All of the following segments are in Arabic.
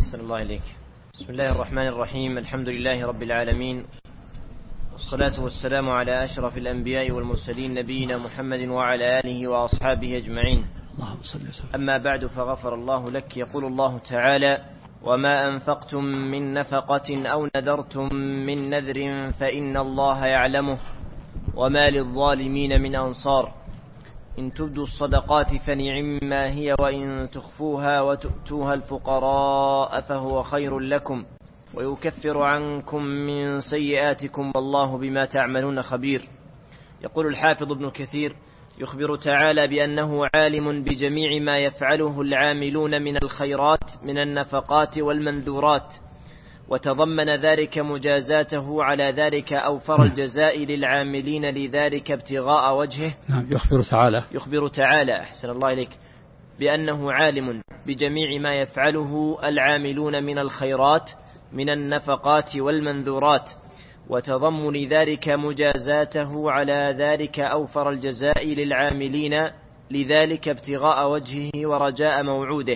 أحسن الله إليك. بسم الله الرحمن الرحيم. الحمد لله رب العالمين، والصلاة والسلام على أشرف الأنبياء والمرسلين نبينا محمد وعلى آله وأصحابه أجمعين. أما بعد، فغفر الله لك. يقول الله تعالى: وما أنفقتم من نفقة أو نذرتم من نذر فإن الله يعلمه وما للظالمين من أنصار إن تبدوا الصدقات فنعما هي وإن تخفوها وتؤتوها الفقراء فهو خير لكم ويكفر عنكم من سيئاتكم والله بما تعملون خبير. يقول الحافظ ابن كثير: يخبر تعالى بأنه عالم بجميع ما يفعله العاملون من الخيرات من النفقات والمنذورات، وتضمن ذلك مجازاته على ذلك أوفر الجزاء للعاملين لذلك ابتغاء وجهه. يخبر تعالى أحسن الله إليك بأنه عالم بجميع ما يفعله العاملون من الخيرات من النفقات والمنذورات، وتضمن ذلك مجازاته على ذلك أوفر الجزاء للعاملين لذلك ابتغاء وجهه ورجاء موعوده،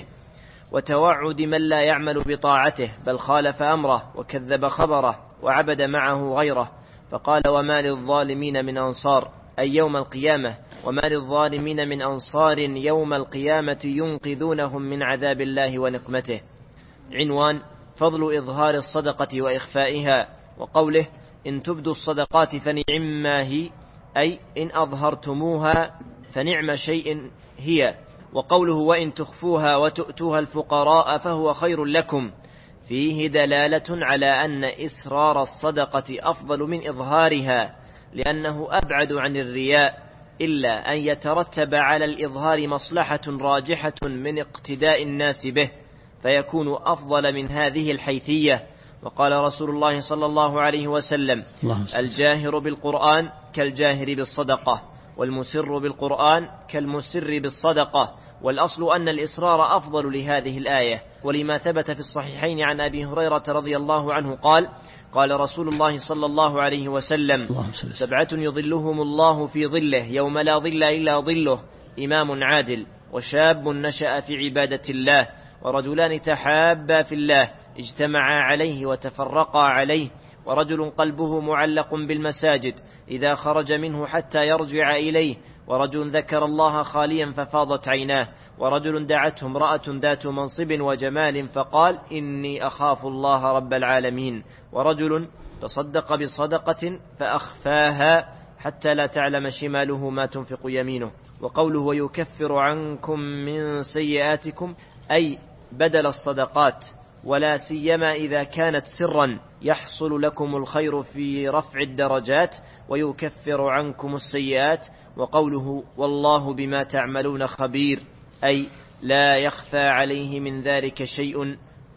وتوعد من لا يعمل بطاعته بل خالف أمره وكذب خبره وعبد معه غيره، فقال: وما للظالمين من أنصار، أي يوم القيامة، وما للظالمين من أنصار يوم القيامة ينقذونهم من عذاب الله ونقمته. عنوان: فضل إظهار الصدقة وإخفائها. وقوله: إن تبدوا الصدقات فنعما هي، أي إن أظهرتموها فنعم شيء هي. وقوله: وإن تخفوها وتؤتوها الفقراء فهو خير لكم، فيه دلالة على أن إسرار الصدقة أفضل من إظهارها، لأنه أبعد عن الرياء، إلا أن يترتب على الإظهار مصلحة راجحة من اقتداء الناس به فيكون أفضل من هذه الحيثية. وقال رسول الله صلى الله عليه وسلم: الجاهر بالقرآن كالجاهر بالصدقة، والمسر بالقرآن كالمسر بالصدقة. والأصل أن الإصرار أفضل لهذه الآية، ولما ثبت في الصحيحين عن أبي هريرة رضي الله عنه قال: قال رسول الله صلى الله عليه وسلم: 7 يظلهم الله في ظله يوم لا ظل إلا ظله: إمام عادل، وشاب نشأ في عبادة الله، ورجلان تحابا في الله اجتمعا عليه وتفرقا عليه، ورجل قلبه معلق بالمساجد إذا خرج منه حتى يرجع إليه، ورجل ذكر الله خاليا ففاضت عيناه، ورجل دعته امرأة ذات منصب وجمال فقال: إني أخاف الله رب العالمين، ورجل تصدق بصدقة فأخفاها حتى لا تعلم شماله ما تنفق يمينه. وقوله: ويكفر عنكم من سيئاتكم، أي بدل الصدقات، ولا سيما إذا كانت سرا يحصل لكم الخير في رفع الدرجات ويكفر عنكم السيئات. وقوله: والله بما تعملون خبير، أي لا يخفى عليه من ذلك شيء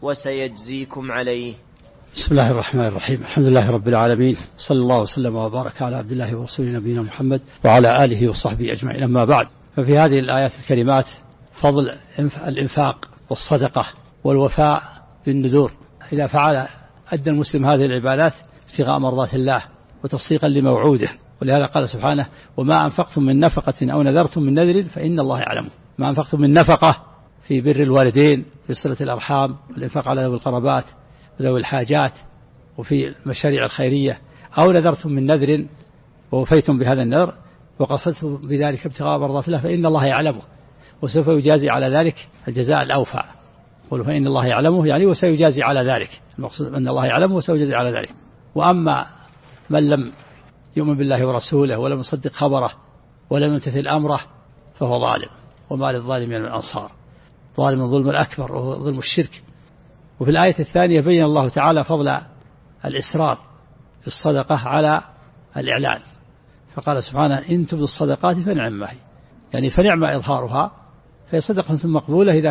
وسيجزيكم عليه. بسم الله الرحمن الرحيم. الحمد لله رب العالمين، صلى الله وسلم وبارك على عبد الله ورسوله نبينا محمد وعلى آله وصحبه أجمعين. أما بعد، ففي هذه الآيات الكريمات فضل الإنفاق والصدقة والوفاء بالنذور. إذا فعل أدى المسلم هذه العبادات ابتغاء مرضات الله وتصديقا لموعوده، ولهذا قال سبحانه: وما أنفقتم من نفقة أو نذرتم من نذر فإن الله يعلمه. ما أنفقتم من نفقة في بر الوالدين، في صلة الأرحام، والإنفاق على ذوي القربات وذوي الحاجات، وفي المشاريع الخيرية، أو نذرتم من نذر ووفيتم بهذا النذر وقصدتم بذلك ابتغاء مرضات الله فإن الله يعلمه وسوف يجازي على ذلك الجزاء الأوفى. قل فإن الله يعلمه، يعني وسيجازي على ذلك، المقصود أن الله يعلمه وسيجازي على ذلك. وأما من لم يؤمن بالله ورسوله ولم يصدق خبره ولم يمتثل أمره فهو ظالم، وما للظالمين من أنصار. ظالم الظلم الأكبر وهو ظلم الشرك. وفي الآية الثانية بين الله تعالى فضل الإسرار في الصدقة على الإعلان، فقال سبحانه: إن تبدوا الصدقات فنعما هي، يعني فنعم إظهارها، فهي صدقة مقبولة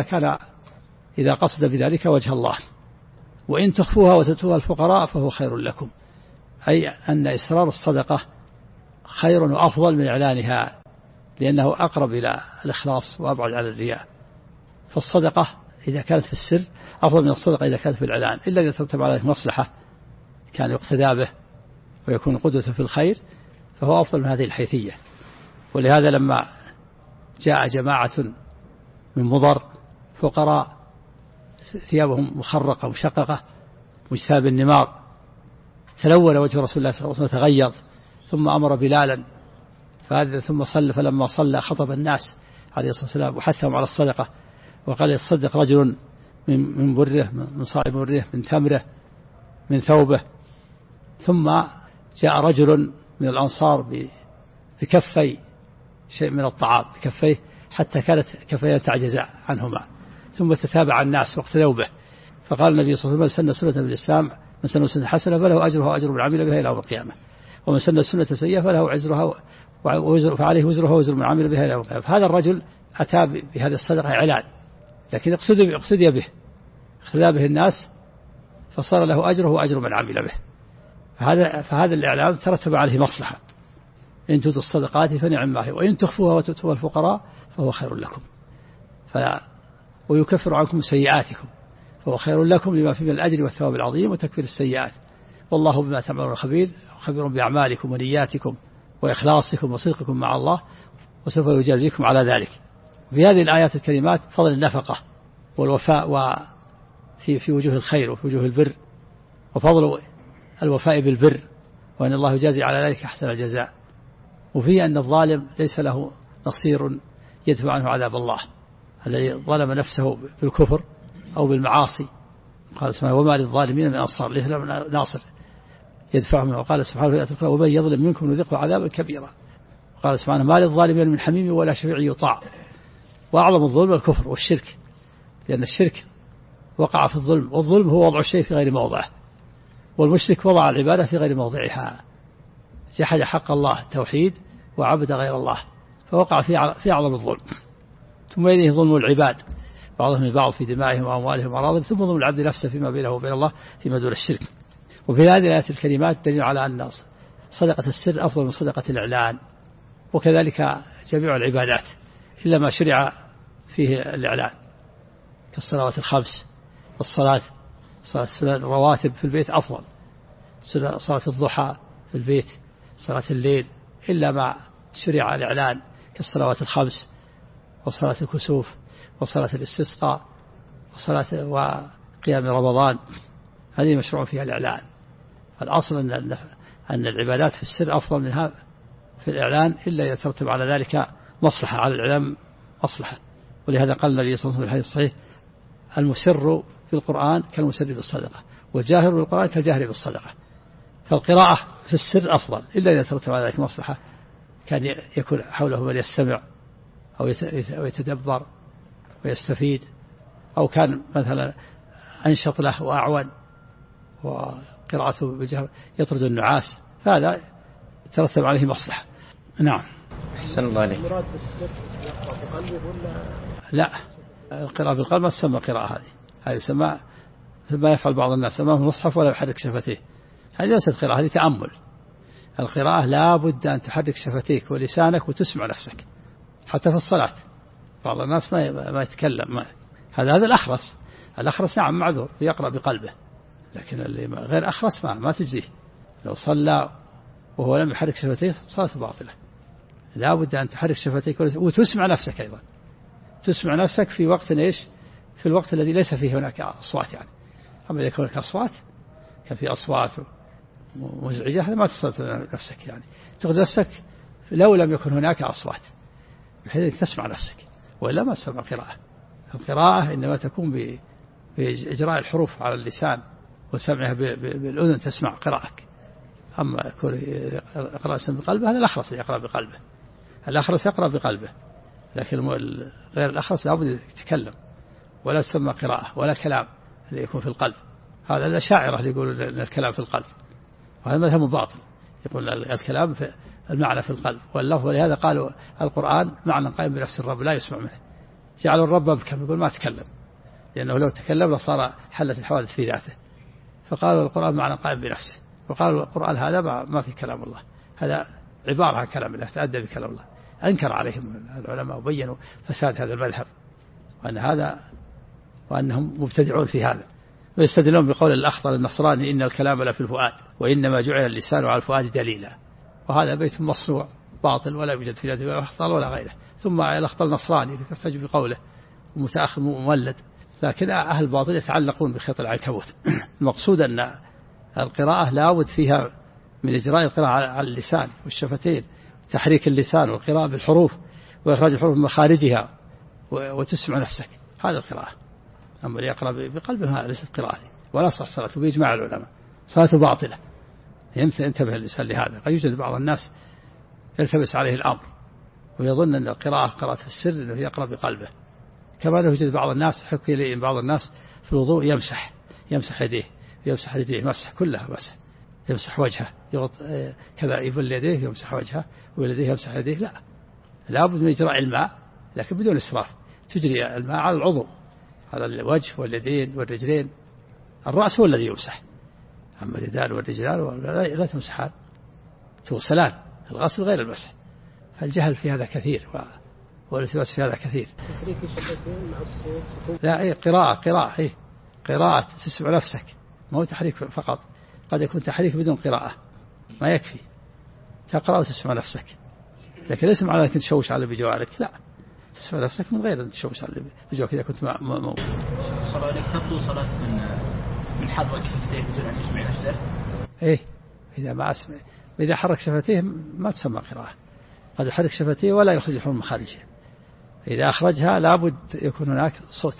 إذا قصد بذلك وجه الله. وإن تخفوها وتؤتوها الفقراء فهو خير لكم، أي أن إسرار الصدقة خير وأفضل من إعلانها، لأنه أقرب إلى الإخلاص وأبعد على الرياء. فالصدقة إذا كانت في السر أفضل من الصدقة إذا كانت في الإعلان، إلا إذا ترتب على مصلحة كان يقتدى به ويكون قدوة في الخير فهو أفضل من هذه الحيثية. ولهذا لما جاء جماعة من مضر فقراء ثيابهم مخرقة مشققة مجتاة بالنمار، تلون وجه رسول الله صلى الله عليه وسلم تغير، ثم أمر بلالا ثم صلى، فلما صلى خطب الناس عليه الصلاة والسلام وحثهم على الصدقة، وقال يتصدق رجل من بره، من صاع بره، من تمره، من ثوبه. ثم جاء رجل من الأنصار بكفي شيء من الطعام بكفيه حتى كانت كفيه تعجز عنهما، ثم تتابع الناس واقتدوا به، فقال النبي صلى الله عليه وسلم: من سن سنة بالإسلام، من سن سنة حسنة فله أجرها وأجر من عمل بها إلى يوم القيامة، ومن سن سنة سيئة فله عزرها فعليه وزرها وزر من عمل بها إلى يوم القيامة. فهذا الرجل أتى بهذه الصدقة إعلان، لكن اقتدي به، اقتدى به الناس، فصار له أجره وأجر من عمل به. فهذا الإعلان ترتب عليه مصلحة، إن تؤتوا الصدقات فنعم ما هي، وإن تخفوها وتؤتوها الفقراء فهو خير لكم، ويكفر عنكم سيئاتكم فهو خير لكم لما فيه من الأجر والثواب العظيم وتكفير السيئات، والله بما تعملون خبير بأعمالكم ونياتكم وإخلاصكم وصدقكم مع الله، وسوف يجازيكم على ذلك. في هذه الآيات الكريمات فضل النفقة والوفاء في وجوه الخير وفي وجوه البر، وفضل الوفاء بالبر، وأن الله يجازي على ذلك أحسن الجزاء. وفيه أن الظالم ليس له نصير يدفع عنه عذاب الله، الذي ظلم نفسه بالكفر أو بالمعاصي، قال سبحانه: وما للظالمين من أنصار، ليس له ناصر يدفع منه. وقال سبحانه: ومن يظلم منكم نذقه عذابا كبيرا. وقال سبحانه: ما للظالمين من حميم ولا شفيع يطاع. وأعظم الظلم الكفر والشرك، لأن الشرك وقع في الظلم، والظلم هو وضع الشيء في غير موضعه، والمشرك وضع العبادة في غير موضعها، جحد حق الله التوحيد وعبد غير الله، فوقع في أعظم الظلم. ثم يليه ظلم العباد بعضهم البعض في دمائهم وأموالهم وأراضهم، ثم ظلم العبد نفسه فيما بينه وبين الله فيما دون الشرك. وفي هذه الآيات الكريمات دليل على أن صدقة السر أفضل من صدقة الإعلان، وكذلك جميع العبادات إلا ما شرع فيه الإعلان، كالصلوات الخمس والصلاة الرواتب في البيت أفضل، صلاة الضحى في البيت، صلاة الليل، إلا ما شرع الإعلان كالصلوات الخمس وصلاة الكسوف وصلاة الاستسقاء وقيام رمضان، هذه مشروع فيها الإعلان. الأصل أن العبادات في السر أفضل منها في الإعلان، إلا يترتب على ذلك مصلحة، على الإعلام مصلحة. ولهذا قال النبي صلى الله عليه وسلم في الحديث الصحيح: المسر في القرآن كالمسر بالصدقة، والجاهر بالقرآن كالجاهر بالصدقة. فالقراءة في السر أفضل، إلا إذا ترتب على ذلك مصلحة، كان يكون حوله من يستمع أو يتدبر ويستفيد، أو كان مثلا أنشط له وأعون، وقراءته بالجهر يطرد النعاس، فهذا ترتب عليه مصلحة. نعم. أحسن الله عليك. لا، القراءة بالقلب ما تسمى قراءة، هذه سماء ما يفعل بعض الناس، أمامه مصحف ولا يحرك شفتيه، هذه ليست قراءة، هذه تأمل. القراءة لا بد أن تحرك شفتيك ولسانك وتسمع نفسك، حتى في الصلاة بعض الناس ما يتكلم، هذا الأخرس نعم معذور يقرأ بقلبه، لكن اللي غير أخرس ما تجزيه، لو صلى وهو لم يحرك شفتيه صلاته باطلة. لا بد أن تحرك شفتيك وتسمع نفسك أيضا، تسمع نفسك في وقت إيش؟ في الوقت الذي ليس فيه هناك أصوات، يعني أما إذا كان هناك أصوات، كان في أصوات مزعجة، هذا ما تصل نفسك، يعني تأخذ نفسك لو لم يكن هناك أصوات، بحيث تسمع نفسك، وإلا ما تسمع قراءة. القراءة إنما تكون بإجراء الحروف على اللسان وسمعها بالأذن، تسمع قراءك. أما يقرأ بقلبه هذا الأخرس يقرأ بقلبه، الأخرس يقرأ بقلبه، لكن غير الأخرس لابد يتكلم، ولا تسمى قراءة ولا كلام اللي يكون في القلب. هذا الأشاعرة اللي يقولون أن الكلام في القلب، وهذا مذهب باطل، يقول الكلام في المعنى في القلب واللفظ. ولهذا قالوا القرآن معنى قائم بنفس الرب لا يسمع منه، جعلوا الرب أبكم، يقول ما تكلم، لأنه لو تكلم لصار حلت الحوادث في ذاته، فقالوا القرآن معنى قائم بنفسه، وقالوا القرآن هذا ما في كلام الله، هذا عبارة عن كلام الله، تأدى بكلام الله. أنكر عليهم العلماء وبينوا فساد هذا المذهب، وأنهم مبتدعون في هذا، ويستدلون بقول الأخضر النصراني: إن الكلام لا في الفؤاد، وإنما جعل اللسان على الفؤاد دليلا. وهذا بيت مصنوع باطل، ولا يوجد في الأخضر ولا غيره. ثم الأخضر النصراني يحتج بقوله، ومتأخر مولد، لكن أهل الباطل يتعلقون بخيط العنكبوت. المقصود أن القراءة لابد فيها من إجراء القراءة على اللسان والشفتين، تحريك اللسان والقراءة بالحروف وإخراج الحروف من مخارجها وتسمع نفسك، هذا القراءة. أما اللي يقرأ بقلبه ليست قراءة ولا صح صلاته بإجماع العلماء، صلاته باطلة. ينتبه الإنسان لهذا. قد يوجد بعض الناس يلتبس عليه الأمر ويظن أن القراءة قراءة في السر أنه يقرأ بقلبه، كما يوجد بعض الناس حكي لي بعض الناس في الوضوء يمسح يديه، يمسح رجليه، مسح كلها مسح، يمسح وجهه، كذا يبل يديه يمسح وجهه ويديه يمسح يديه. لا، لابد من إجراء الماء لكن بدون إسراف. تجري الماء على العضو، على الوجه واليدين والرجلين. الرأس هو الذي يمسح، أما اليدان والرجلان لا تمسحان، تغسلان. الغسل غير المسح. فالجهل في هذا كثير والالتباس في هذا كثير. تحريك الشفتين مع الصوت. لا، قراءة تسمع نفسك، ما هو تحريك فقط. قد يكون تحريك بدون قراءة ما يكفي، تقرأ وتسمع نفسك، لكن ليس معنى أنك تشوش على بجوارك، لا، تسمع نفسك من غير أن تشوش على بجوارك. إذا كنت صلاة لك تبطل صلاة من حرك شفتيه بدون أن يسمع نفسه. إذا ما أسمع، إذا حرك شفتيه ما تسمى قراءة. قد يحرك شفتيه ولا يخرج الحروف من مخارجها. إذا أخرجها لابد يكون هناك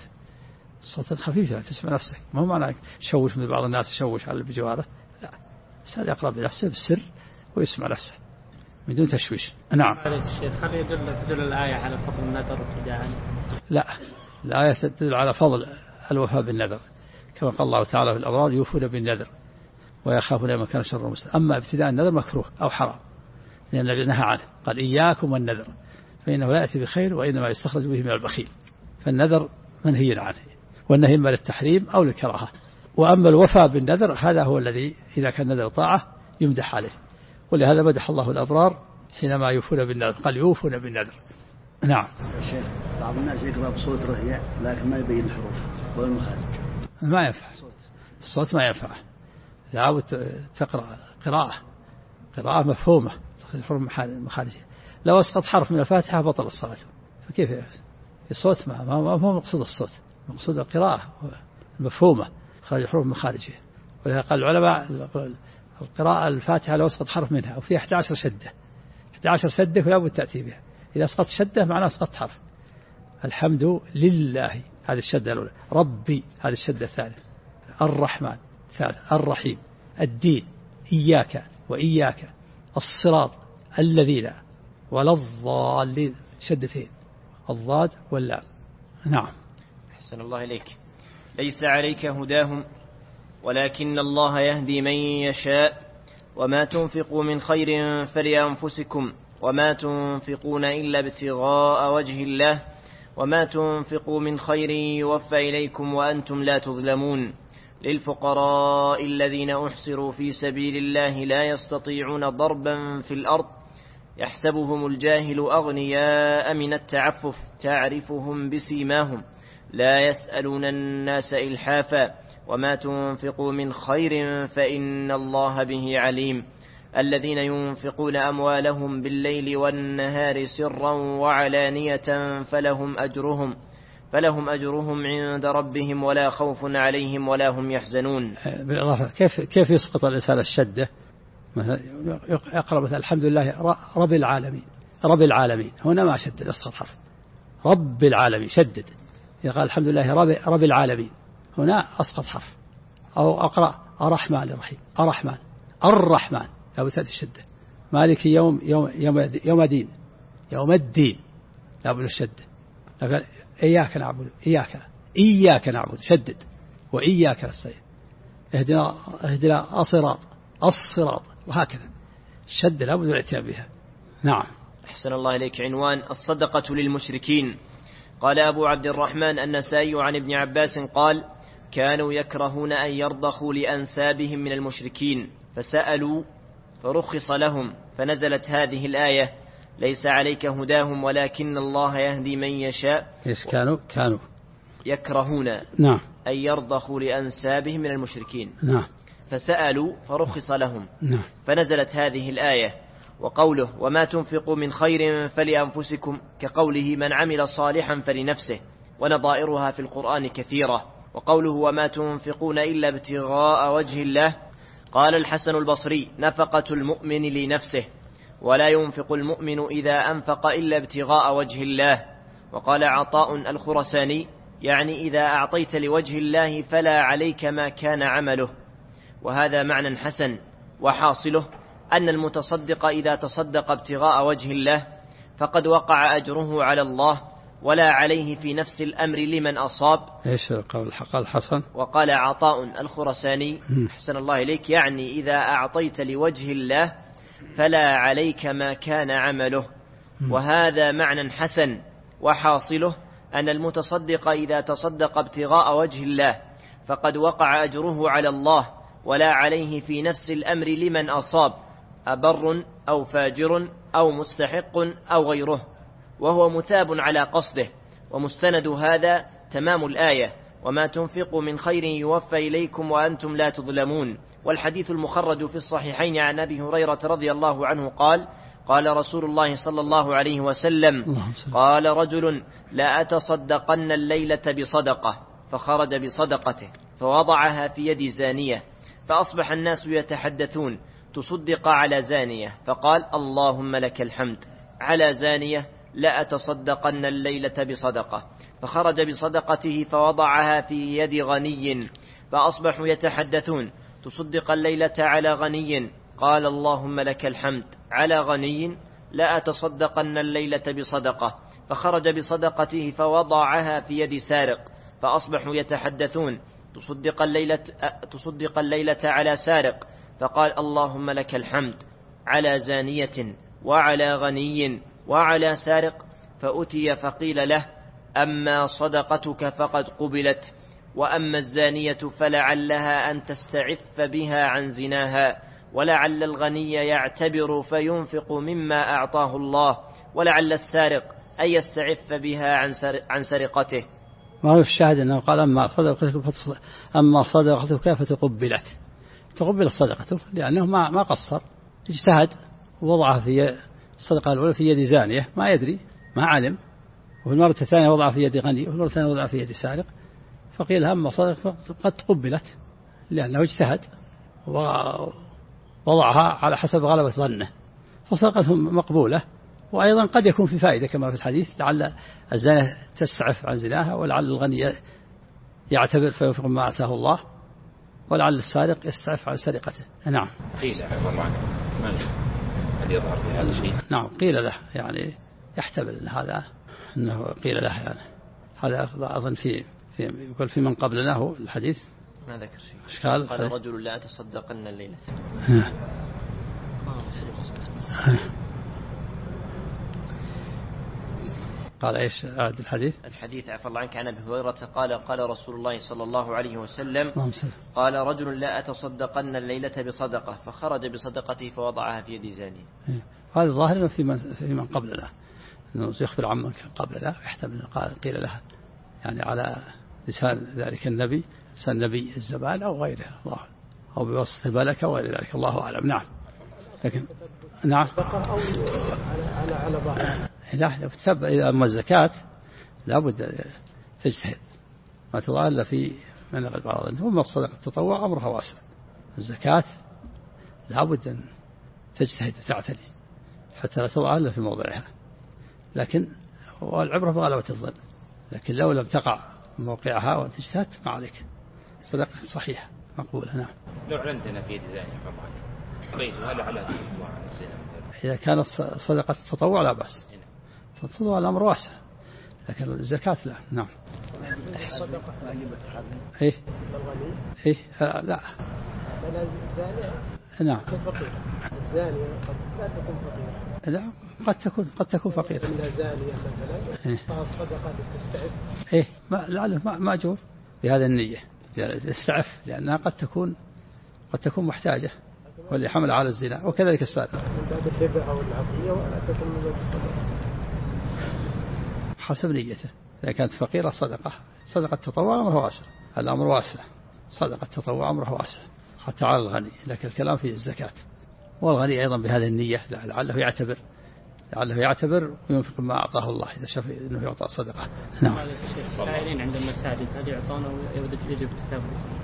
صوت خفيف تسمع نفسك. ما هو معنى تشوش من بعض الناس يشوش على بجواره، لا، الإنسان يقرأ بنفسه بالسر ويسمع نفسه من دون تشويش. نعم. هل تدل الآية على فضل النذر ابتداء؟ لا، الآية تدل على فضل الوفاء بالنذر، كما قال الله تعالى في الأبرار يوفون بالنذر ويخافون ما كان شر مسلم. أما ابتداء النذر مكروه أو حرام، لأن النبي نهى عنه، قال إياكم والنذر فإنه لا يأتي بخير وإنما يستخرج به من البخيل. فالنذر منهي عنه، والنهي إما للتحريم أو للكراهة. وأما الوفاء بالنذر هذا هو الذي إذا كان النذر طاعة يمدح عليه، ولهذا مدح الله الأبرار حينما يوفون بالنذر، قال يوفون بالنذر. نعم. الشيخ، بعض الناس يقرأ بصوت رهيع لكن ما يبين الحروف ولا المخارج. ما ينفع الصوت، ما ينفع. لابد تقرأ قراءة مفهومة تخرج الحروف من مخارجها. لو أسقط حرف من الفاتحة بطل الصلاة. فكيف الصوت ما هو مقصود الصوت، مقصود القراءة المفهومة خرج الحروف من مخارجها. ولهذا قال العلماء القراءة الفاتحة لو أسقط حرف منها وفي 11 شدة 11 شدة فلا بد تأتي بها. إذا أسقط شدة معناه أسقط حرف. الحمد لله هذه الشدة الأولى، ربي هذه الشدة الثالثة، الرحمن الثالث، الرحيم، الدين إياك وإياك، الصراط الذين، ولا الضالين شدتين، الضاد واللام. نعم. أحسن الله إليك. ليس عليك هداهم ولكن الله يهدي من يشاء وما تنفقوا من خير فلأنفسكم وما تنفقون إلا ابتغاء وجه الله وما تنفقوا من خير يوفى إليكم وأنتم لا تظلمون. للفقراء الذين أحصروا في سبيل الله لا يستطيعون ضربا في الأرض يحسبهم الجاهل أغنياء من التعفف تعرفهم بسيماهم لا يسألون الناس إلحافا وما تنفقوا من خير فإن الله به عليم. الذين ينفقون أموالهم بالليل والنهار سرا وعلانية فلهم أجرهم عند ربهم ولا خوف عليهم ولا هم يحزنون. كيف يسقط الإنسان الشدة؟ يقرأ مثلا الحمد لله رب العالمين هنا ما شدد، أسقط حرف. رب العالمين شدد. يقال الحمد لله رب العالمين هنا أسقط حرف. أو أقرأ الرحمن الرحيم الرحمن لا تأتي الشدة. مالك يوم الدين لا بد الشدة. لكن إياك نعبد شدد وإياك نستعين. اهدنا الصراط وهكذا الشدة لا بد الاتيان بها. نعم. أحسن الله إليك. عنوان الصدقة للمشركين. قال أبو عبد الرحمن النسائي عن ابن عباس قال كانوا يكرهون أن يرضخوا لأنسابهم من المشركين فسألوا فرخص لهم فنزلت هذه الآية ليس عليك هداهم ولكن الله يهدي من يشاء. كانوا يكرهون نعم أن يرضخوا لأنسابهم من المشركين نعم فسألوا فرخص لهم نعم فنزلت هذه الآية. وقوله وما تنفقوا من خير فلأنفسكم كقوله من عمل صالحا فلنفسه ونظائرها في القرآن كثيرة. وقوله وما تنفقون إلا ابتغاء وجه الله، قال الحسن البصري نفقة المؤمن لنفسه، ولا ينفق المؤمن إذا أنفق إلا ابتغاء وجه الله. وقال عطاء الخرساني يعني إذا أعطيت لوجه الله فلا عليك ما كان عمله. وهذا معنى حسن، وحاصله أن المتصدق إذا تصدق ابتغاء وجه الله فقد وقع أجره على الله ولا عليه في نفس الأمر لمن أصاب. إيش قول الحسن؟ وقال عطاء الخرساني حسن الله إليك يعني إذا أعطيت لوجه الله فلا عليك ما كان عمله. وهذا معنى حسن، وحاصله أن المتصدق إذا تصدق ابتغاء وجه الله فقد وقع أجره على الله ولا عليه في نفس الأمر لمن أصاب، أبر أو فاجر أو مستحق أو غيره، وهو مثاب على قصده. ومستند هذا تمام الآية وما تنفقوا من خير يوفى إليكم وأنتم لا تظلمون. والحديث المخرج في الصحيحين عن أبي هريرة رضي الله عنه قال قال رسول الله صلى الله عليه وسلم قال رجل لا أتصدقن الليلة بصدقة، فخرج بصدقته فوضعها في يد زانية، فأصبح الناس يتحدثون تصدق على زانية، فقال اللهم لك الحمد على زانية لا أتصدقن الليلة بصدقة، فخرج بصدقته فوضعها في يد غني، فأصبحوا يتحدثون تصدق الليلة على غني، قال اللهم لك الحمد على غني لا أتصدقن الليلة بصدقة، فخرج بصدقته فوضعها في يد سارق، فأصبحوا يتحدثون تصدق الليلة على سارق، فقال اللهم لك الحمد على زانية وعلى غني وعلى سارق، فأتي فقيل له أما صدقتك فقد قبلت، وأما الزانية فلعلها أن تستعف بها عن زناها، ولعل الغني يعتبر فينفق مما أعطاه الله، ولعل السارق أن يستعف بها عن سرقته. ما هو في الشاهد أنه قال أما صدقتك فتقبلت، تقبل صدقته لأنه ما قصر، اجتهد ووضعها في الصدقة الأولى في يد زانية ما يدري ما علم، وفي المرة الثانية وضعها في يد غني، وفي المرة الثانية وضعها في يد سارق، فقيل أما صدقة قد تقبلت لأنه اجتهد ووضعها على حسب غلبة ظنه، فصدقته مقبولة. وأيضا قد يكون في فائدة كما في الحديث، لعل الزانية تستعف عن زناها، ولعل الغني يعتبر فينفق ما آتاه الله، ولعل السارق يستعف عن سرقته. نعم. قيل هل يظهر في هذا الشيء؟ نعم قيل له يعني يحتمل هذا أنه قيل له يعني هذا أظن يقول في من قبلنا هو الحديث ما ذكر شيء. أشكال قال رجل لا أتصدقن الليلة. قال ايش هذا الحديث عفى الله عنك عن ابي هريره قال رسول الله صلى الله عليه وسلم قال رجل لا أتصدقن الليلة بصدقة، فخرج بصدقته فوضعها في يد زاني. هذا ظاهر في من قبلنا انه يخبر عمن كان قبلنا، يحتمل قيل لها يعني على لسان ذلك النبي، لسان نبي الزمان او غيره، الله او بواسطه الملكه وغير ذلك، الله اعلم. نعم. لكن نعم على ظاهر لا، أما الزكاة لابد تجتهد، ما تضع إلا في من البعض. ثم الصدقة التطوع أمرها واسع، الزكاة لابد أن تجتهد وتعتني حتى لا تضع إلا في موضعها، لكن والعبرة بغلبة الظن، لكن لو لم تقع موقعها وأنت اجتهدت ما عليك، صدقة صحيحة مقبولة. نعم. لو علمتنا في يد زانية هل على التطوع عن الزنا؟ إذا كانت صدقة التطوع لا بأس، التطوع الأمر واسع، لكن الزكاة لا. نعم. إيه لا. نعم. الزانية لا تكون فقيرة. لا قد تكون فقيرة. إن زانية مثلا فالصدقة تستعف. إيه ما أجور بهذا النية استعف، لأنها قد تكون محتاجة واللي حمل على الزنا، وكذلك السارق. من باب الهبة أو العطية ولا تكون من باب الصدقة حسب نيته. إذا كانت فقيرة صدقة تطوع أمره واسع، الأمر واسع، صدقة تطوع أمره واسع حتى على الغني، لكن الكلام في الزكاة، والغني أيضا بهذه النية لعله يعتبر لعله يعتبر وينفق ما أعطاه الله إذا شاف أنه يعطى صدقة. نعم. السائلين عند المساجد هل يعطون أو يجب التثبت؟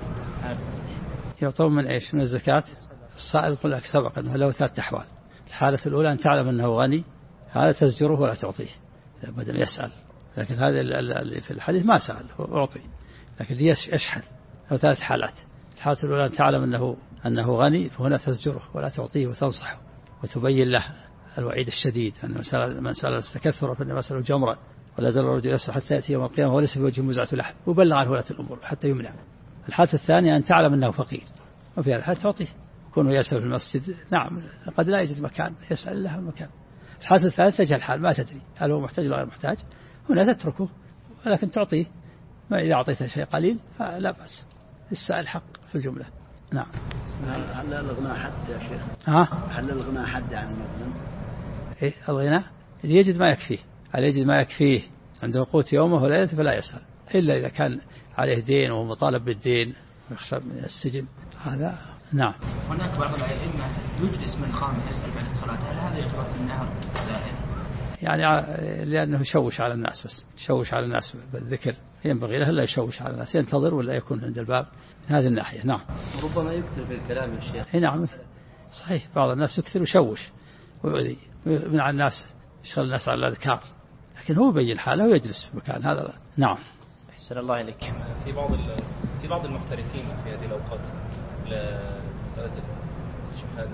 يعطون من إيش؟ من الزكاة. السائل يقول لك سبق أنه له 3 أحوال. الحالة الأولى أن تعلم أنه غني، هذا تزجره ولا تعطيه بدل ما يسأل. لكن هذا اللي في الحديث ما سأل هو أعطي، لكن يشحذ. له 3 حالات. الحالة الأولى أن تعلم أنه غني، فهنا تزجره ولا تعطيه وتنصحه وتبين له الوعيد الشديد أن من سأل استكثر فإنما سأله جمرا ولا زال الرجل يسأل حتى يأتي يوم القيامة وليس في وجهه مزعة لحم، وبلغ عنه ولاة الأمور حتى يمنع. الحالة الثانية أن تعلم أنه فقير، وفي هذا الحالة تعطيه. يكون يسأل في المسجد، نعم قد لا يجد مكان يسأل له المكان. الحالة الثالثة تجهل الحال، ما تدري هل هو محتاج ولا غير محتاج، هنا تتركه ولكن تعطيه. ما إذا أعطيته شيء قليل فلا بأس، السائل حق في الجملة. نعم. هل الغنى حد يا شيخ؟ هل الغنى حد عن المغنم؟ إيه الغنى اللي يجد ما يكفيه، هل يجد ما يكفيه عنده قوت يومه وليلته فلا يسأل، إلا إذا كان عليه دين ومطالب بالدين ويخشى من السجن هذا. نعم. هناك بعض الأئمة يجلس من خامس يسأل بعد الصلاة، هل هذا يعتبر في النهر سائل؟ يعني لأنه يشوش على الناس، بس يشوش على الناس بالذكر، ينبغي له لا يشوش على الناس، ينتظر ولا يكون عند الباب من هذه الناحية. نعم. ربما يكثر في الكلام يا شيخ. نعم صحيح، بعض الناس يكثر ويشوش ويؤذي ويمنع الناس، يشغل الناس على الأذكار، لكن هو يبين حاله ويجلس في مكان هذا. نعم. أحسن الله إليك. في بعض المحترفين في هذه الأوقات لمسألة الشهادة،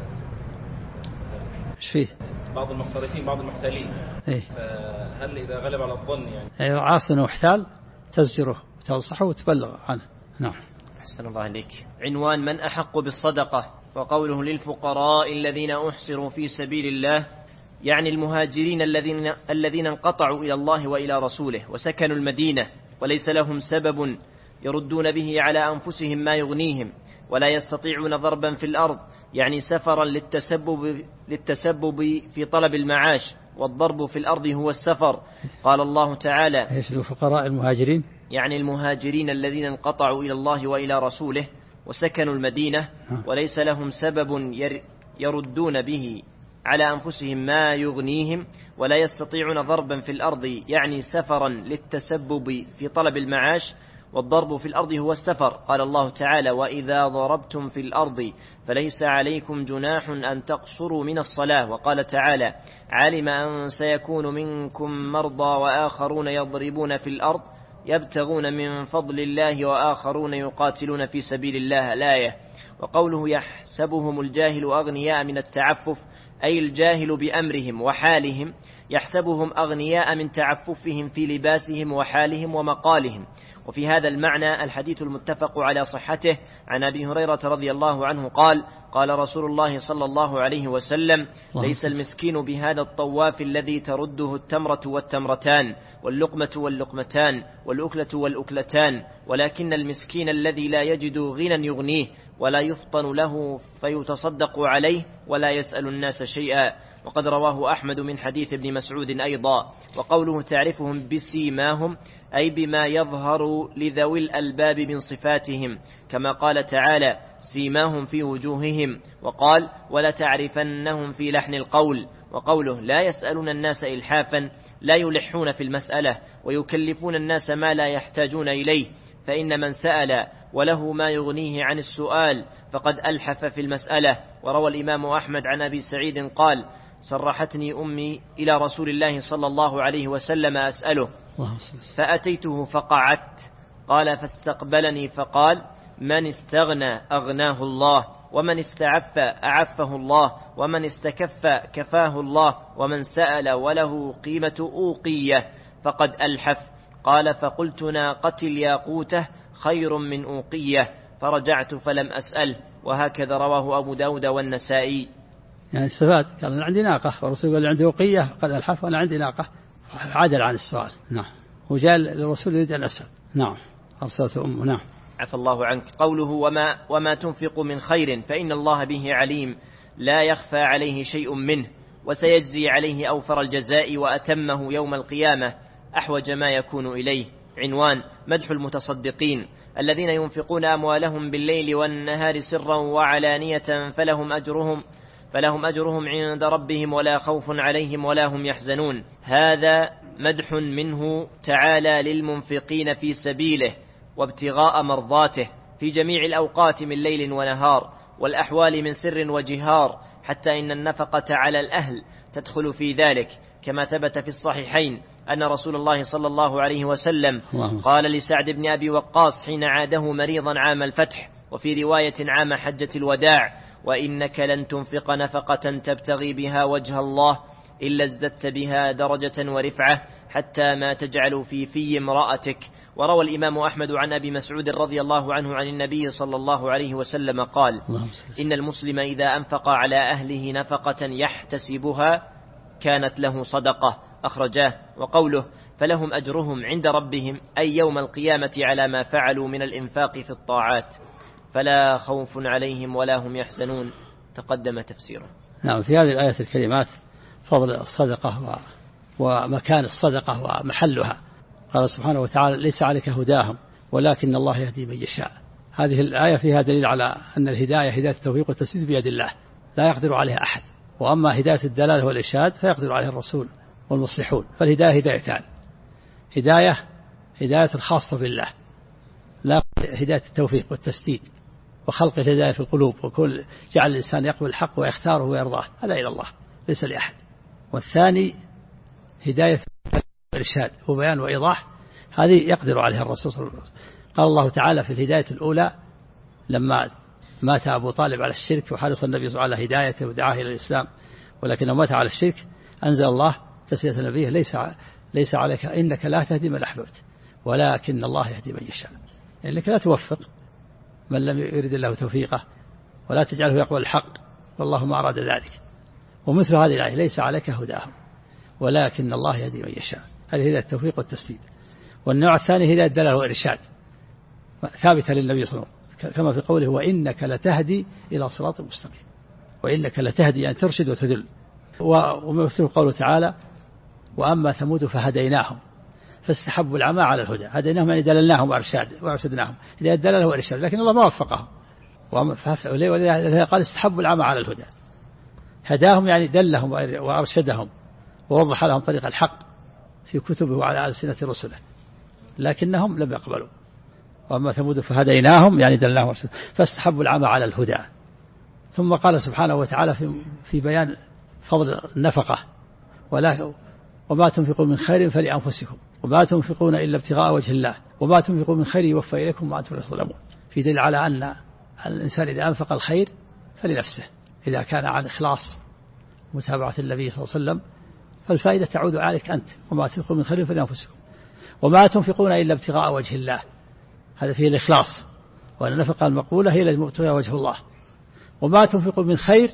ايش فيه؟ بعض المحترفين بعض المحتالين، إيه؟ فهل إذا غلب على الظن يعني عارف أنه محتال تزجره وتنصحه وتبلغ عنه. نعم. أحسن الله إليك. عنوان: من أحق بالصدقة؟ وقوله للفقراء الذين أحصروا في سبيل الله، يعني المهاجرين الذين انقطعوا إلى الله وإلى رسوله وسكنوا المدينة وليس لهم سبب يردون به على أنفسهم ما يغنيهم، ولا يستطيعون ضربا في الأرض، يعني سفرا للتسبب في طلب المعاش، والضرب في الأرض هو السفر. قال الله تعالى: ايش الفقراء المهاجرين؟ يعني المهاجرين الذين انقطعوا إلى الله وإلى رسوله وسكنوا المدينة وليس لهم سبب يردون به على أنفسهم ما يغنيهم، ولا يستطيعون ضربا في الأرض، يعني سفرا للتسبب في طلب المعاش، والضرب في الأرض هو السفر. قال الله تعالى: وإذا ضربتم في الأرض فليس عليكم جناح أن تقصروا من الصلاة. وقال تعالى: علم أن سيكون منكم مرضى وآخرون يضربون في الأرض يبتغون من فضل الله وآخرون يقاتلون في سبيل الله. الآية. وقوله: يحسبهم الجاهل أغنياء من التعفف، أي الجاهل بأمرهم وحالهم، يحسبهم أغنياء من تعففهم في لباسهم وحالهم ومقالهم. وفي هذا المعنى الحديث المتفق على صحته عن أبي هريرة رضي الله عنه قال: قال رسول الله صلى الله عليه وسلم: ليس المسكين بهذا الطواف الذي ترده التمرة والتمرتان واللقمة واللقمتان والأكلة والأكلتان، ولكن المسكين الذي لا يجد غنى يغنيه ولا يفطن له فيتصدق عليه ولا يسأل الناس شيئا. وقد رواه أحمد من حديث ابن مسعود أيضا. وقوله: تعرفهم بسيماهم، أي بما يظهر لذوي الألباب من صفاتهم، كما قال تعالى: سيماهم في وجوههم، وقال: ولا تعرفنهم في لحن القول. وقوله: لا يسألون الناس إلحافا، لا يلحون في المسألة ويكلفون الناس ما لا يحتاجون إليه، فإن من سأل وله ما يغنيه عن السؤال فقد ألحف في المسألة. وروى الإمام أحمد عن أبي سعيد قال: صرحتني أمي إلى رسول الله صلى الله عليه وسلم أسأله، فأتيته فقعدت، قال: فاستقبلني فقال: من استغنى أغناه الله، ومن استعف أعفه الله، ومن استكف كفاه الله، ومن سأل وله قيمة أوقية فقد ألحف. قال: فقلت: ناقتي الياقوتة خير من أوقية، فرجعت فلم أسأل. وهكذا رواه أبو داود والنسائي. يعني استفاد، قال: أنا عندي ناقة، والرسول قال: عندي أوقية قد ألحف، وأنا عندي ناقة، عدل عن السؤال. نعم. وجاء الرسول يريد أن أسأل. نعم. أرسلته أمه. نعم. عفى الله عنك. قوله: وما تنفق من خير فإن الله به عليم، لا يخفى عليه شيء منه، وسيجزي عليه أوفر الجزاء وأتمه يوم القيامة أحوج ما يكون إليه. عنوان: مدح المتصدقين الذين ينفقون أموالهم بالليل والنهار سرا وعلانية، فلهم أجرهم عند ربهم ولا خوف عليهم ولا هم يحزنون. هذا مدح منه تعالى للمنفقين في سبيله وابتغاء مرضاته في جميع الأوقات من ليل ونهار والأحوال من سر وجهار، حتى إن النفقة على الأهل تدخل في ذلك، كما ثبت في الصحيحين أن رسول الله صلى الله عليه وسلم قال لسعد بن أبي وقاص حين عاده مريضا عام الفتح، وفي رواية عام حجة الوداع: وإنك لن تنفق نفقة تبتغي بها وجه الله إلا ازددت بها درجة ورفعة حتى ما تجعل في امرأتك. وروى الإمام أحمد عن أبي مسعود رضي الله عنه عن النبي صلى الله عليه وسلم قال: إن المسلم إذا أنفق على أهله نفقة يحتسبها كانت له صدقة، أخرجاه. وقوله فلهم أجرهم عند ربهم أي يوم القيامة على ما فعلوا من الإنفاق في الطاعات، فلا خوف عليهم ولا هم يحزنون، تقدم تفسيره. نعم، في هذه الآية الكريمات فضل الصدقة ومكان الصدقة ومحلها. قال سبحانه وتعالى: ليس عليك هداهم ولكن الله يهدي من يشاء. هذه الآية فيها دليل على أن الهداية هداية التوفيق والتسديد بيد الله، لا يقدر عليها أحد. وأما هداية الدلالة والإرشاد فيقدر عليها الرسول والمصلحون. فالهداية هدايتان: هداية خاصة بالله، لا هداية التوفيق والتسديد وخلق الهداية في القلوب، وكل جعل الإنسان يقبل الحق ويختاره ويرضاه، هذا إلى الله ليس لأحد. والثاني هداية الإرشاد وبيان وإيضاح، هذه يقدر عليها الرسول صلى الله عليه وسلم. قال الله تعالى في الهداية الأولى لما مات أبو طالب على الشرك وحرص النبي صلى الله عليه وسلم على هدايته ودعاه إلى الإسلام، ولكنه مات على الشرك، أنزل الله تسلية النبي: ليس عليك إنك لا تهدي من أحببت ولكن الله يهدي من يشاء. إنك لا توفق من لم يرد الله توفيقه ولا تجعله يقبل الحق والله ما أراد ذلك. ومثل هذه الآية: ليس عليك هداهم ولكن الله يهدي من يشاء. هذه هداية التوفيق والتسديد. والنوع الثاني هداية الدلالة والإرشاد، ثابتة للنبي صلى الله عليه وسلم، كما في قوله: وإنك لتهدي إلى صراط مستقيم. وإنك لتهدي أن ترشد وتدل. ومثل قوله تعالى: وأما ثمود فهديناهم فاستحبوا العمى على الهدى. هديناهم يعني دللناهم وأرشدناهم، هداية الدلالة والإرشاد، لكن الله ما وفقهم. ولذلك قال: استحبوا العمى على الهدى. هداهم يعني دلهم وأرشدهم ووضح لهم طريق الحق في كتبه وعلى ألسنة رسله، لكنهم لم يقبلوا. وأما ثمود فهديناهم يعني دلناهم فاستحبوا العمى على الهدى. ثم قال سبحانه وتعالى في بيان فضل النفقة: وما تنفقون من خير فلأنفسكم وما تنفقون إلا ابتغاء وجه الله وما تنفقون من خير يوفى إليكم وأنتم لا تظلمون. في دليل على أن الإنسان إذا أنفق الخير فلنفسه، إذا كان عن إخلاص متابعة النبي صلى الله عليه وسلم فالفائدة تعود عليك أنت. وما تنفقون من خير فلأنفسكم وما تنفقون إلا ابتغاء وجه الله، هذا فيه الإخلاص، وأن النفقة المقبولة هي التي مبتغى وجه الله. وما تنفقون من خير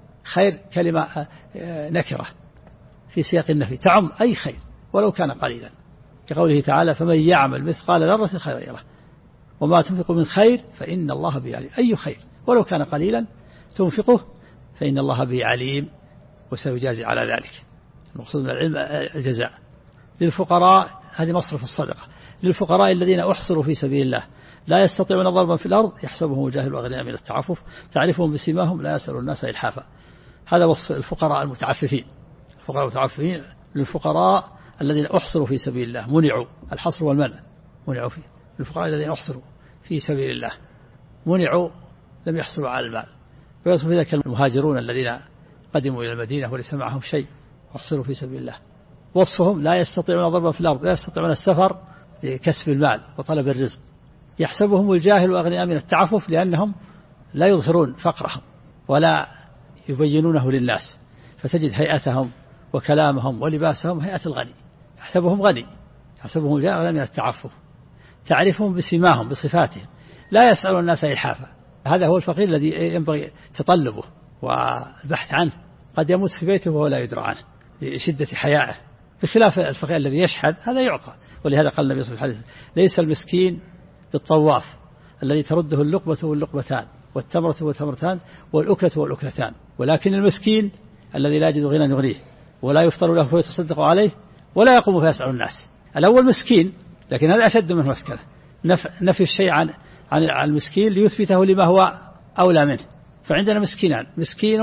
كلمة نكرة في سياق النفي تعم أي خير ولو كان قليلا، كقوله تعالى: فمن يعمل مثقال ذرة خيرا يره وما تنفقوا من خير فإن الله به عليم. أي خير ولو كان قليلا تنفقه فإن الله به عليم وسيجازي على ذلك. المقصود من العلم الجزاء. للفقراء، هذه مصرف الصدقة، للفقراء الذين أحصروا في سبيل الله لا يستطيعون ضربا في الأرض يحسبهم الجاهل أغنياء من التعفف تعرفهم بسيماهم لا يسأل الناس إلحافا. هذا وصف الفقراء المتعففين. الفقراء المتعففين للفقراء الذين أحصروا في سبيل الله، منعوا الحصر والمنع، منعوا فيه. الفقراء الذين أحصروا في سبيل الله منعوا، لم يحصلوا على المال. ويصف ذلك المهاجرون الذين قدموا إلى المدينة وليس معهم شيء وأحصروا في سبيل الله. وصفهم: لا يستطيعون ضربا في الأرض، لا يستطيعون السفر لكسب المال وطلب الرزق. يحسبهم الجاهل أغنياء من التعفف لأنهم لا يظهرون فقرهم ولا يبينونه للناس، فتجد هيئتهم وكلامهم ولباسهم هيئة الغني، يحسبهم غني، يحسبهم الجاهل أغنياء من التعفف، تعرفهم بسماهم بصفاتهم لا يسألون الناس إلحافا. هذا هو الفقير الذي ينبغي تطلبه والبحث عنه، قد يموت في بيته وهو لا يدرى عنه لشدة حيائه، بخلاف الفقير الذي يشحذ هذا يعطى. ولهذا قال النبي صلى الله عليه وسلم: ليس المسكين بالطواف الذي ترده اللقمة واللقمتان والتمرة والتمرتان والأكلة والأكلتان، ولكن المسكين الذي لا يجد غنى يغنيه ولا يفطر له فيتصدق عليه ولا يقوم فيسأل الناس. الأول مسكين، لكن هذا أشد منه مسكنة، نفي الشيء عن المسكين ليثبته لما هو أولى منه. فعندنا مسكينان: مسكين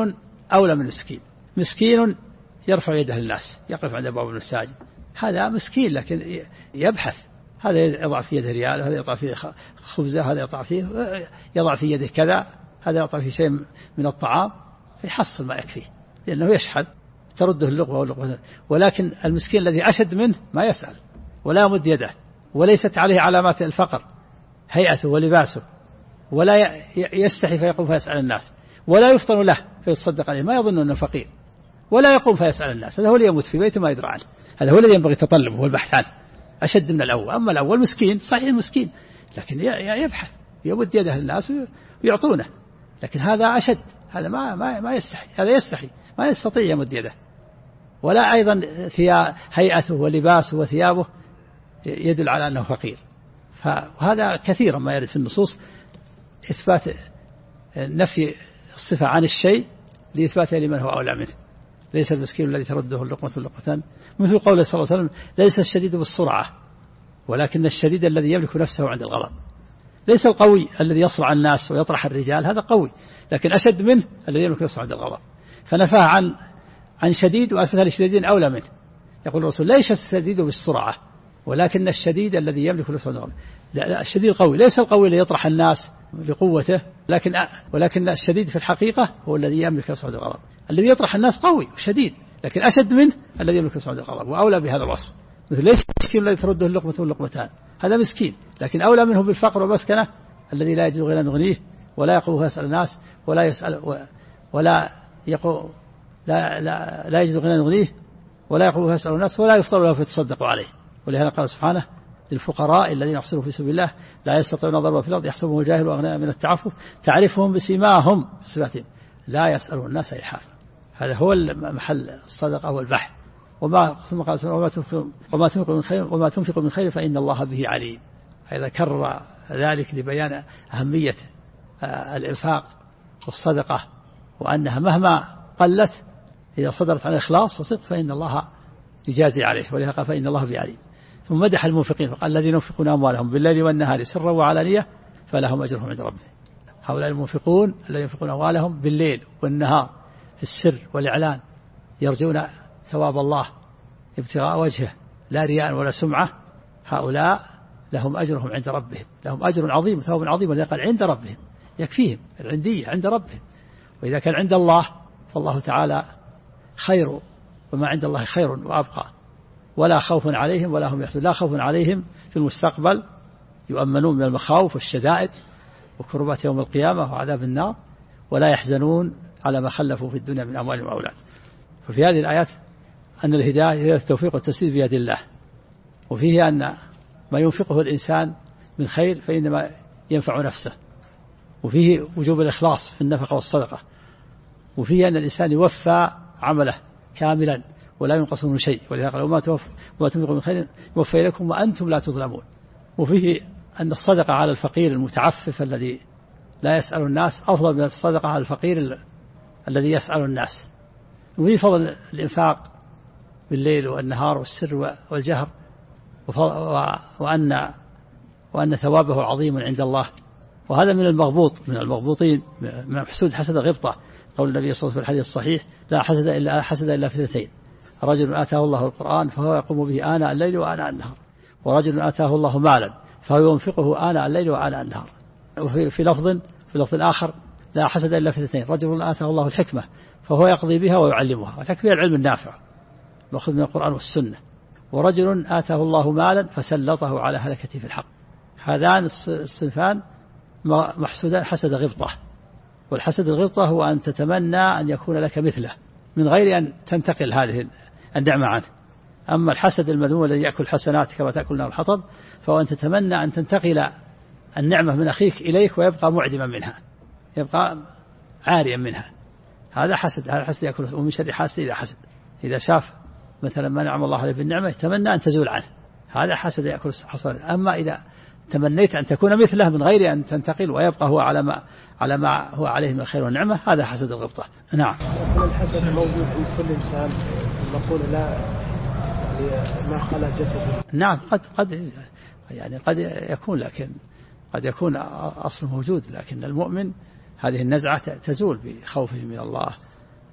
أولى من مسكين. مسكين يرفع يده للناس، يقف عند أبواب المساجد، هذا مسكين لكن يبحث، هذا يضع في يده ريال، هذا يضع فيه خبزة، هذا يضع في يده كذا، هذا يضع فيه شيء من الطعام، فيحصل ما يكفيه لأنه يشحذ ترده اللقمة واللقمة. ولكن المسكين الذي أشد منه ما يسأل ولا يمد يده، وليست عليه علامات الفقر، هيئته ولباسه، ولا يستحي فيقوم فيسأل الناس، ولا يفطن له فيتصدق عليه، ما يظن أنه فقير، ولا يقوم فيسأل الناس. هذا هو اللي يموت في بيته ما يدرى عنه، هذا هو الذي ينبغي تطلبه والبحث عنه، أشد من الأول. أما الأول مسكين صحيح مسكين لكن يبحث، يمد يده للناس ويعطونه، لكن هذا أشد، هذا ما يستحي، هذا يستحي ما يستطيع يمد يده، ولا أيضا هيئته ولباسه وثيابه يدل على أنه فقير. فهذا كثيرا ما يرد في النصوص إثبات نفي الصفة عن الشيء لإثباتها لمن هو أولى منه. ليس المسكين الذي ترده اللقمة اللقمتان، مثل قوله صلى الله عليه وسلم ليس الشديد بالسرعة ولكن الشديد الذي يملك نفسه عند الغضب. ليس القوي الذي يصرع الناس ويطرح الرجال، هذا قوي، لكن أشد منه الذي يملك نفسه عند الغضب. فنفاه عن شديد وأثبت لشديد أولى منه. يقول الرسول ليس الشديد بالسرعة ولكن الشديد الذي يملك نفسه عند الغضب. لا، الشديد قوي، ليس القوي الذي يطرح الناس لقوته، ولكن الشديد في الحقيقة هو الذي يملك نفسه عند الغضب. الذي يطرح الناس قوي وشديد، لكن أشد منه الذي يملك نفسه عند الغضب، وأولى بهذا الوصف. مثل ليس المسكين الذي ترده اللقمة واللقمتان، هذا مسكين لكن أولى منه بالفقر والمسكنة الذي لا يجد غير أن يغنيه، ولا يقوم فيسأل الناس، ولا يسأل ولا يقوم لا يجد غير أن يغنيه، ولا يقوم فيسأل الناس، ولا يفطر له فيتصدق عليه. ولهذا قال سبحانه للفقراء الذين يحصلوا في سبيل الله لا يستطيعون ضربا في الأرض يحسبهم الجاهل أغنياء من التعفف تعرفهم بسيماهم بصفاتهم لا يسألون الناس إلحافا. هذا هو محل الصدقة والبحث. ثم قال وما تنفق من خير فإن الله به عليم. هذا كرر ذلك لبيان أهمية الإنفاق والصدقة، وأنها مهما قلت إذا صدرت عن الإخلاص وصدق فإن الله يجازي عليه. ولهذا قال فإن الله به عليم. ثم مدح المنفقين فقال الذين ينفقون أموالهم بالليل والنهار سرا وعلانية فلهم أجرهم عند ربهم. هؤلاء المنفقون الذين ينفقون أموالهم بالليل والنهار في السر والإعلان يرجون ثواب الله ابتغاء وجهه لا رياء ولا سمعة، هؤلاء لهم أجرهم عند ربهم، لهم أجر عظيم ثواب عظيم. ولذلك قال عند ربهم، يكفيهم العندية عند ربهم. وإذا كان عند الله فالله تعالى خير، وما عند الله خير وأبقى، ولا خوف عليهم ولا هم يحزنون. لا خوف عليهم في المستقبل، يؤمنون من المخاوف والشدائد وكربات يوم القيامة وعذاب النار، ولا يحزنون على ما خلفوا في الدنيا من أموال وأولاد. ففي هذه الآيات أن الهداية التوفيق والتسديد بيد الله، وفيه أن ما ينفقه الإنسان من خير فإنما ينفع نفسه، وفيه وجوب الإخلاص في النفقة والصدقة، وفيه أن الإنسان يوفى عمله كاملا ولا ينقص منه شيء. ولذلك قال وما تنفقوا من خير يوفى إليكم وأنتم لا تظلمون. وفيه أن الصدقة على الفقير المتعفف الذي لا يسأل الناس أفضل من الصدقة على الفقير الذي يسأل الناس. وفيه فضل الإنفاق بالليل والنهار والسر والجهر، وأن ثوابه عظيم عند الله. وهذا من المغبوطين من حسود حسد غبطة. قول النبي صلى الله عليه وسلم في الحديث الصحيح لا حسد إلا في اثنتين: رجل آتاه الله القرآن فهو يقوم به آناء الليل وآناء النهار، ورجل آتاه الله مالا فهو ينفقه آناء الليل وآناء النهار. وفي لفظ آخر لا حسد إلا في اثنتين: رجل آتاه الله الحكمة فهو يقضي بها ويعلمها. الحكمة العلم النافع مأخوذ من القرآن والسنة. ورجل آتاه الله مالا فسلطه على هلكته في الحق. هذان الصنفان محسودان حسد غبطة. والحسد الغبطة هو أن تتمنى أن يكون لك مثله من غير أن تنتقل هذه النعمة عنه. أما الحسد المذموم الذي يأكل حسنات كما تأكل نار الحطب فهو أن تتمنى أن تنتقل النعمة من أخيك إليك ويبقى معدما منها، يبقى عاريا منها. هذا حسد. هذا الحسد يأكل. ومن شر حاسد إذا حسد، إذا شاف مثلا ما نعم الله عليه بالنعمة يتمنى أن تزول عنه، هذا حسد يأكل حصل. أما إذا تمنيت أن تكون مثله من غير أن تنتقل ويبقى هو على ما هو عليه من الخير والنعمة، هذا حسد الغبطة. نعم. لكن الحسد موجود عند كل إنسان، نقول لا ما خلا جسده. نعم قد يكون، لكن قد يكون أصل موجود. لكن المؤمن هذه النزعة تزول بخوفه من الله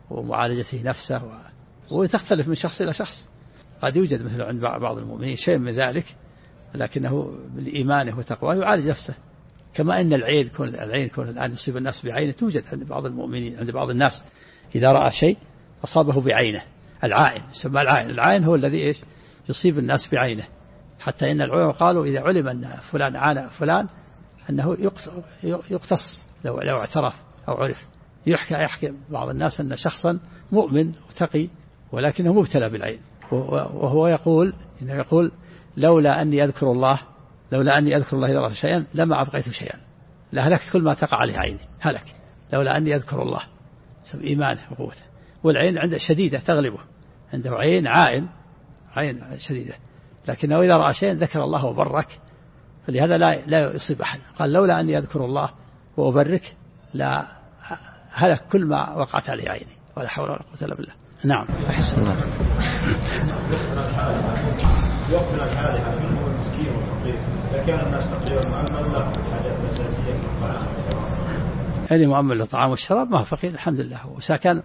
ومعالجته نفسه وتختلف من شخص إلى شخص. قد يوجد مثل عند بعض المؤمنين شيء من ذلك، لكنه بالإيمان وتقواه يعالج نفسه. كما أن العين كون الآن يصيب الناس بعينه توجد عند بعض المؤمنين، عند بعض الناس إذا رأى شيء أصابه بعينه. العائن يسمى العائن هو الذي يصيب الناس بعينه. حتى إن العلماء قالوا إذا علم أن فلان عانى فلان أنه يقتص لو اعترف أو عرف. يحكي بعض الناس أن شخصا مؤمن وتقي ولكنه مبتلى بالعين، وهو يقول لولا أني أذكر الله إذا رأى شيئا لما أبقيت شيئا، لهلكت كل ما تقع عليه عيني، هلك لولا أني أذكر الله، بسبب إيمانه وقوته. والعين عنده شديدة تغلبه، عنده عين شديدة، لكنه إذا رأى شيئا ذكر الله وبرك، فلهذا لا يصيب أحد. قال لولا أني أذكر الله وأبرك لا هلك كل ما وقعت عليه عيني، ولا حول ولا قوة إلا بالله. نعم. أحسن الله. وقتنا الحالي هو المسكين والفقير، إذا كان الناس تقريبا مؤمن له الحاجات الأساسية كالطعام والشراب. يعني مؤمن للطعام والشراب ما هو فقير الحمد لله. وسكن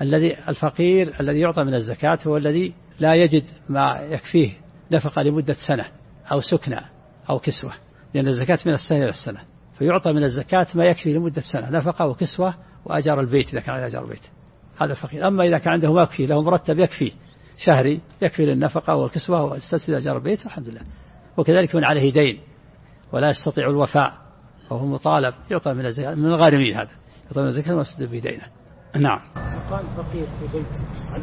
الفقير الذي يعطى من الزكاة هو الذي لا يجد ما يكفيه نفقة لمدة سنة أو سكنة أو كسوة، لأن الزكاة من السنة إلى السنة، فيعطى من الزكاة ما يكفي لمدة سنة نفقة وكسوة وأجار البيت إذا كان على أجار البيت، هذا فقير. أما إذا كان عنده ما يكفي له مرتب يكفي شهري يكفي للنفقة والكسوة واستسد أجار البيت الحمد لله. وكذلك من عليه دين ولا يستطيع الوفاء وهو مطالب يعطى من الزكاة، من الغارمين هذا يعطى من الزكاة ويسدد به دينه. نعم. بقال فقير في بيته عن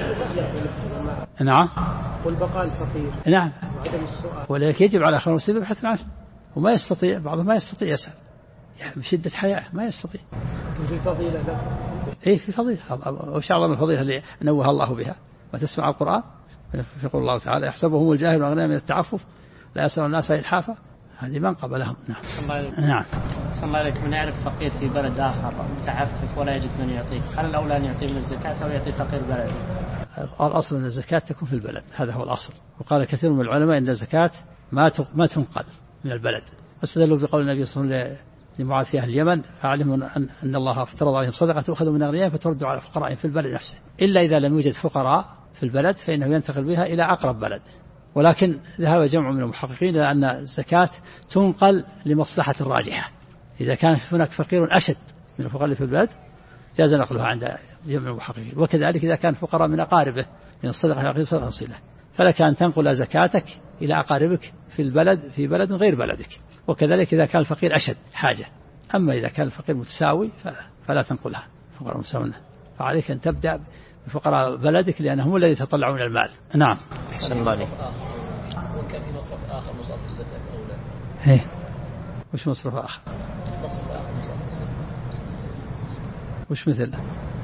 السؤال. نعم. والبقال فقير. نعم. وعدم السؤال. ولذلك يجب على أخوانه المسلمين البحث عنه، وما يستطيع بعضهم ما يستطيع يسأل، يعني من شدة حياة ما يستطيع. في فضيلة له. إيه في فضيلة، وإن شاء الله من الفضيلة اللي نوه الله بها. ما تسمع القرآن يقول الله تعالى يحسبهم الجاهل أغنياء من التعفف لا يسأل الناس إلحافا، هذه منقبة لهم. نعم. نعم. صلى الله عليك من يعرف فقير في بلد آخر متعفف ولا يجد من يعطيه، هل الأولى أن يعطيه من الزكاة أو يعطي فقير بلد؟ الأصل أن الزكاة تكون في البلد، هذا هو الأصل. وقال كثير من العلماء أن الزكاة ما تنقل من البلد، واستدلوا بقول النبي صلى الله عليه وسلم لمعاذ في أهل اليمن فعلموا أن الله افترض عليهم صدقة تؤخذ من أغنيائهم فترد على فقراء في البلد نفسه، إلا إذا لم يوجد فقراء في البلد فإنه ينتقل بها إلى أقرب بلد. ولكن ذهب جمع من المحققين إلى أن الزكاة تنقل لمصلحة الراجحة، إذا كان هناك فقير أشد من الفقراء في البلد جاز نقلها عند جمع المحققين. وكذلك إذا كان فقراء من أقاربه من الصدقة صدقة صلة، فلك أن تنقل زكاتك إلى أقاربك في بلد غير بلدك. وكذلك إذا كان الفقير أشد حاجة. أما إذا كان الفقير متساوي فلا تنقلها فقراء متساوين، فعليك أن تبدأ بفقراء بلدك لأنهم الذين يتطلعون المال. نعم. أحسن الله عليك. وإن كان في مصرف آخر مصرف الزكاة أو لا؟ إيه. وش مصرف آخر؟ مصرف آخر مصرف الزكاة. وش مثل؟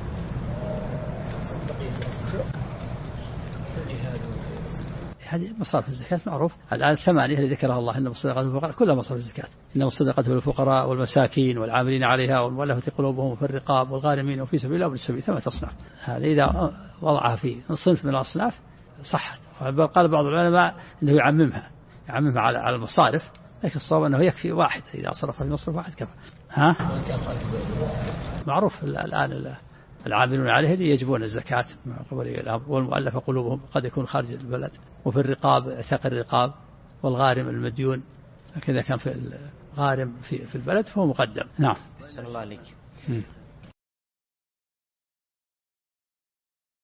هذه مصارف الزكاة معروف الآن 8 اللي ذكرها الله، إن الصدقات للفقراء كلها مصارف الزكاة، إن الصدقات للفقراء والمساكين والعاملين عليها والمؤلفة قلوبهم في الرقاب والغارمين وفي سبيل الله وابن السبيل 8 أصناف. هذا إذا وضعها في صنف من الأصناف صحت. قال بعض العلماء إنه يعممها على المصارف، لكن الصواب أنه يكفي واحد، إذا صرف في مصرف واحد كفى. معروف الآن العاملون عليه اللي يجبون الزكاة والمؤلفة قلوبهم قد يكون خارج البلد، وفي الرقاب اعتاق الرقاب، والغارم المديون، لكن إذا كان في الغارم في البلد فهو مقدم. نعم. أحسن الله عليك.